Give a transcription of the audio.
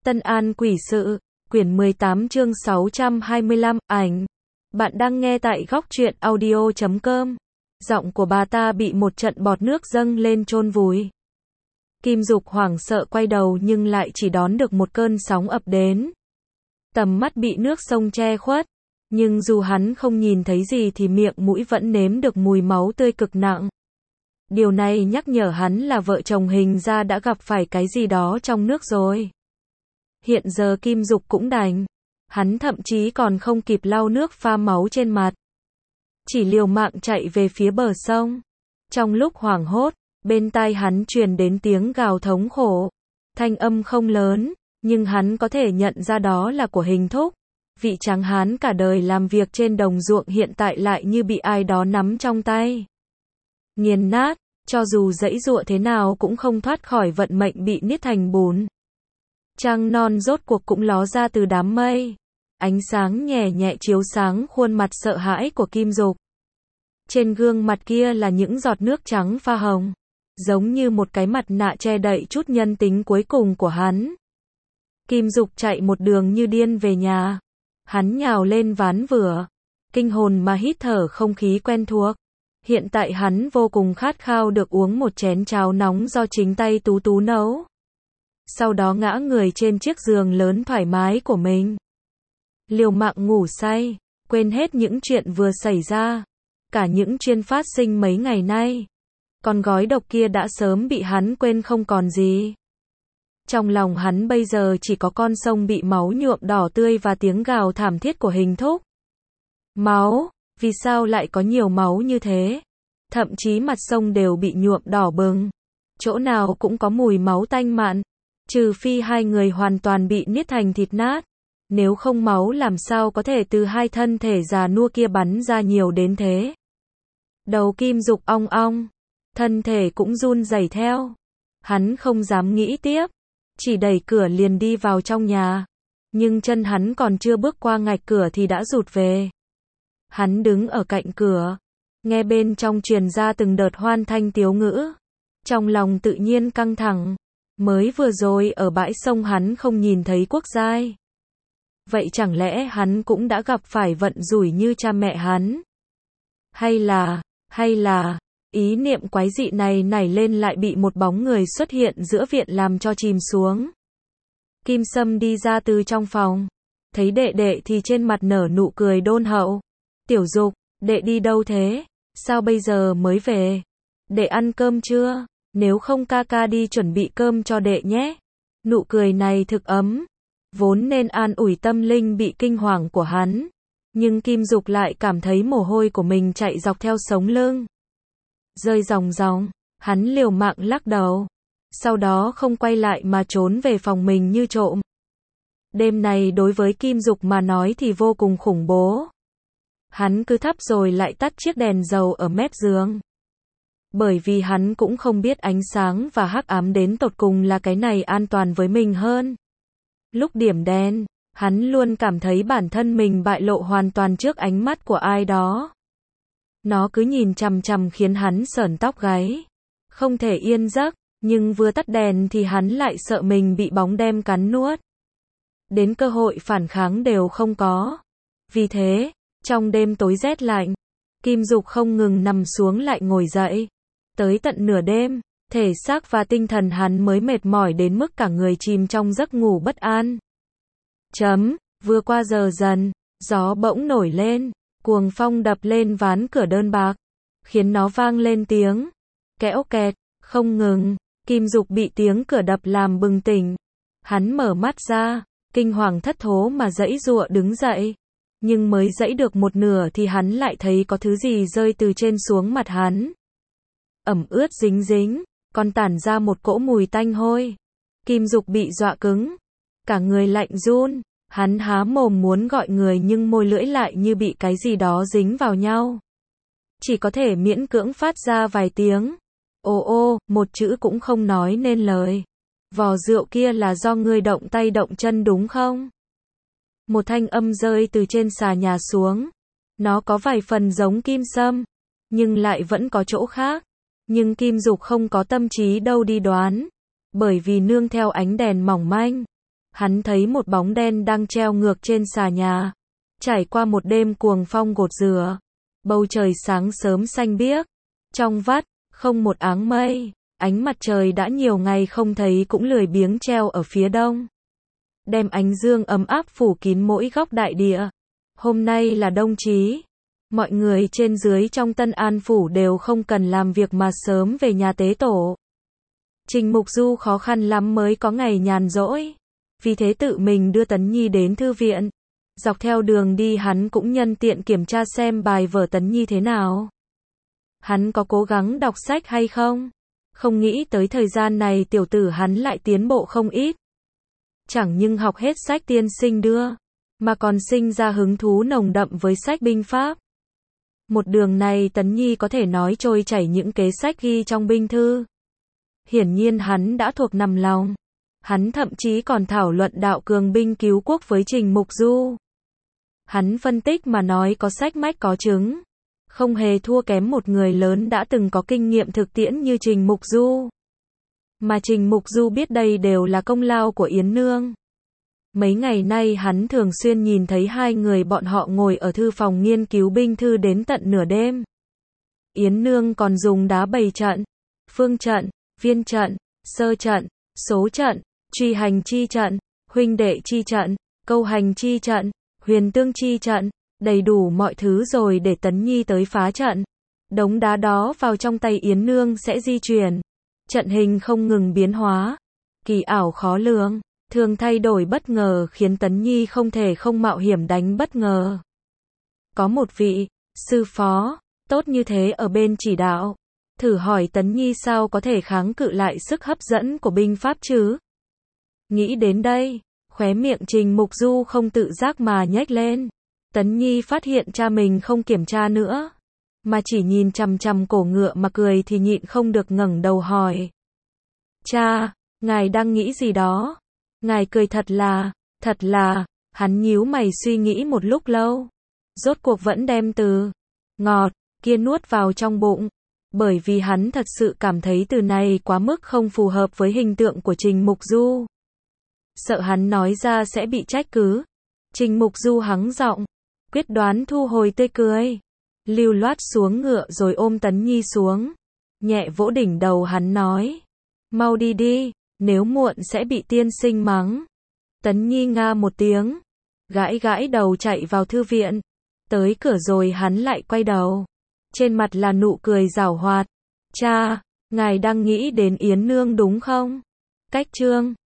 Tân An Quỷ Sự, quyển 18 chương 625, ảnh. Bạn đang nghe tại góc truyện audio.com. Giọng của bà ta bị một trận bọt nước dâng lên chôn vùi. Kim Dục hoảng sợ quay đầu nhưng lại chỉ đón được một cơn sóng ập đến. Tầm mắt bị nước sông che khuất, nhưng dù hắn không nhìn thấy gì thì miệng mũi vẫn nếm được mùi máu tươi cực nặng. Điều này nhắc nhở hắn là vợ chồng Hình ra đã gặp phải cái gì đó trong nước rồi. Hiện giờ Kim Dục cũng đành. Hắn thậm chí còn không kịp lau nước pha máu trên mặt. Chỉ liều mạng chạy về phía bờ sông. Trong lúc hoảng hốt, bên tai hắn truyền đến tiếng gào thống khổ. Thanh âm không lớn, nhưng hắn có thể nhận ra đó là của Hình thúc. Vị tráng hán cả đời làm việc trên đồng ruộng hiện tại lại như bị ai đó nắm trong tay. Nghiền nát, cho dù giãy giụa thế nào cũng không thoát khỏi vận mệnh bị niết thành bùn. Trăng non rốt cuộc cũng ló ra từ đám mây. Ánh sáng nhẹ nhẹ chiếu sáng khuôn mặt sợ hãi của Kim Dục. Trên gương mặt kia là những giọt nước trắng pha hồng, giống như một cái mặt nạ che đậy chút nhân tính cuối cùng của hắn. Kim Dục chạy một đường như điên về nhà. Hắn nhào lên ván vửa, kinh hồn mà hít thở không khí quen thuộc. Hiện tại hắn vô cùng khát khao được uống một chén cháo nóng do chính tay Tú Tú nấu. Sau đó ngã người trên chiếc giường lớn thoải mái của mình. Liều mạng ngủ say, quên hết những chuyện vừa xảy ra. Cả những chuyện phát sinh mấy ngày nay. Con gói độc kia đã sớm bị hắn quên không còn gì. Trong lòng hắn bây giờ chỉ có con sông bị máu nhuộm đỏ tươi và tiếng gào thảm thiết của Hình thúc. Máu, vì sao lại có nhiều máu như thế? Thậm chí mặt sông đều bị nhuộm đỏ bừng. Chỗ nào cũng có mùi máu tanh mặn. Trừ phi hai người hoàn toàn bị niết thành thịt nát. Nếu không máu làm sao có thể từ hai thân thể già nua kia bắn ra nhiều đến thế. Đầu Kim Dục ong ong. Thân thể cũng run rẩy theo. Hắn không dám nghĩ tiếp. Chỉ đẩy cửa liền đi vào trong nhà. Nhưng chân hắn còn chưa bước qua ngạch cửa thì đã rụt về. Hắn đứng ở cạnh cửa. Nghe bên trong truyền ra từng đợt hoan thanh tiếu ngữ. Trong lòng tự nhiên căng thẳng. Mới vừa rồi ở bãi sông hắn không nhìn thấy Quốc Giai. Vậy chẳng lẽ hắn cũng đã gặp phải vận rủi như cha mẹ hắn? Hay là, ý niệm quái dị này nảy lên lại bị một bóng người xuất hiện giữa viện làm cho chìm xuống. Kim Sâm đi ra từ trong phòng. Thấy đệ đệ thì trên mặt nở nụ cười đôn hậu. Tiểu Dục, đệ đi đâu thế? Sao bây giờ mới về? Đệ ăn cơm chưa? Nếu không ca ca đi chuẩn bị cơm cho đệ nhé. Nụ cười này thực ấm. Vốn nên an ủi tâm linh bị kinh hoàng của hắn. Nhưng Kim Dục lại cảm thấy mồ hôi của mình chạy dọc theo sống lưng. Rơi ròng ròng, hắn liều mạng lắc đầu. Sau đó không quay lại mà trốn về phòng mình như trộm. Đêm này đối với Kim Dục mà nói thì vô cùng khủng bố. Hắn cứ thắp rồi lại tắt chiếc đèn dầu ở mép giường. Bởi vì hắn cũng không biết ánh sáng và hắc ám đến tột cùng là cái này an toàn với mình hơn. Lúc điểm đèn, hắn luôn cảm thấy bản thân mình bại lộ hoàn toàn trước ánh mắt của ai đó. Nó cứ nhìn chằm chằm khiến hắn sởn tóc gáy. Không thể yên giấc, nhưng vừa tắt đèn thì hắn lại sợ mình bị bóng đêm cắn nuốt. Đến cơ hội phản kháng đều không có. Vì thế, trong đêm tối rét lạnh, Kim Dục không ngừng nằm xuống lại ngồi dậy. Tới tận nửa đêm, thể xác và tinh thần hắn mới mệt mỏi đến mức cả người chìm trong giấc ngủ bất an. Vừa qua giờ dần, gió bỗng nổi lên, cuồng phong đập lên ván cửa đơn bạc, khiến nó vang lên tiếng kẽo kẹt, không ngừng. Kim Dục bị tiếng cửa đập làm bừng tỉnh. Hắn mở mắt ra, kinh hoàng thất thố mà giãy giụa đứng dậy. Nhưng mới giãy được một nửa thì hắn lại thấy có thứ gì rơi từ trên xuống mặt hắn. Ẩm ướt dính dính, còn tản ra một cỗ mùi tanh hôi. Kim Dục bị dọa cứng, cả người lạnh run. Hắn há mồm muốn gọi người nhưng môi lưỡi lại như bị cái gì đó dính vào nhau. Chỉ có thể miễn cưỡng phát ra vài tiếng. Ô, một chữ cũng không nói nên lời. Vò rượu kia là do ngươi động tay động chân đúng không? Một thanh âm rơi từ trên xà nhà xuống. Nó có vài phần giống Kim Sâm, nhưng lại vẫn có chỗ khác. Nhưng Kim Dục không có tâm trí đâu đi đoán. Bởi vì nương theo ánh đèn mỏng manh, Hắn thấy một bóng đen đang treo ngược trên xà nhà. Trải qua một đêm cuồng phong gột rửa, bầu trời sáng sớm xanh biếc, trong vắt, không một áng mây, ánh mặt trời đã nhiều ngày không thấy cũng lười biếng treo ở phía đông, đem ánh dương ấm áp phủ kín mỗi góc đại địa. Hôm nay là Đông Chí, mọi người trên dưới trong Tân An Phủ đều không cần làm việc mà sớm về nhà tế tổ. Trình Mục Du khó khăn lắm mới có ngày nhàn rỗi, vì thế tự mình đưa Tấn Nhi đến thư viện. Dọc theo đường đi hắn cũng nhân tiện kiểm tra xem bài vở Tấn Nhi thế nào. Hắn có cố gắng đọc sách hay không? Không nghĩ tới thời gian này tiểu tử hắn lại tiến bộ không ít. Chẳng nhưng học hết sách tiên sinh đưa, mà còn sinh ra hứng thú nồng đậm với sách binh pháp. Một đường này Tấn Nhi có thể nói trôi chảy những kế sách ghi trong binh thư. Hiển nhiên hắn đã thuộc nằm lòng. Hắn thậm chí còn thảo luận đạo cường binh cứu quốc với Trình Mục Du. Hắn phân tích mà nói có sách mách có chứng, không hề thua kém một người lớn đã từng có kinh nghiệm thực tiễn như Trình Mục Du. Mà Trình Mục Du biết đây đều là công lao của Yến Nương. Mấy ngày nay hắn thường xuyên nhìn thấy hai người bọn họ ngồi ở thư phòng nghiên cứu binh thư đến tận nửa đêm. Yến Nương còn dùng đá bày trận, phương trận, viên trận, sơ trận, số trận, truy hành chi trận, huynh đệ chi trận, câu hành chi trận, huyền tương chi trận, đầy đủ mọi thứ rồi để Tấn Nhi tới phá trận. Đống đá đó vào trong tay Yến Nương sẽ di chuyển. Trận hình không ngừng biến hóa, kỳ ảo khó lường, thường thay đổi bất ngờ khiến Tấn Nhi không thể không mạo hiểm đánh bất ngờ. Có một vị sư phó tốt như thế ở bên chỉ đạo, thử hỏi Tấn Nhi sao có thể kháng cự lại sức hấp dẫn của binh pháp chứ? Nghĩ đến đây, khóe miệng Trình Mục Du không tự giác mà nhếch lên. Tấn Nhi phát hiện cha mình không kiểm tra nữa, mà chỉ nhìn chằm chằm cổ ngựa mà cười thì nhịn không được ngẩng đầu hỏi. Cha, ngài đang nghĩ gì đó? Ngài cười thật là, hắn nhíu mày suy nghĩ một lúc lâu. Rốt cuộc vẫn đem từ ngọt kia nuốt vào trong bụng, bởi vì hắn thật sự cảm thấy từ này quá mức không phù hợp với hình tượng của Trình Mục Du. Sợ hắn nói ra sẽ bị trách cứ. Trình Mục Du hắng giọng, quyết đoán thu hồi tươi cười, lưu loát xuống ngựa rồi ôm Tấn Nhi xuống, nhẹ vỗ đỉnh đầu hắn nói, mau đi đi, nếu muộn sẽ bị tiên sinh mắng. Tấn Nhi nga một tiếng, gãi gãi đầu chạy vào thư viện. Tới cửa rồi hắn lại quay đầu, trên mặt là nụ cười giảo hoạt. Cha, ngài đang nghĩ đến Yến Nương đúng không? Cách chương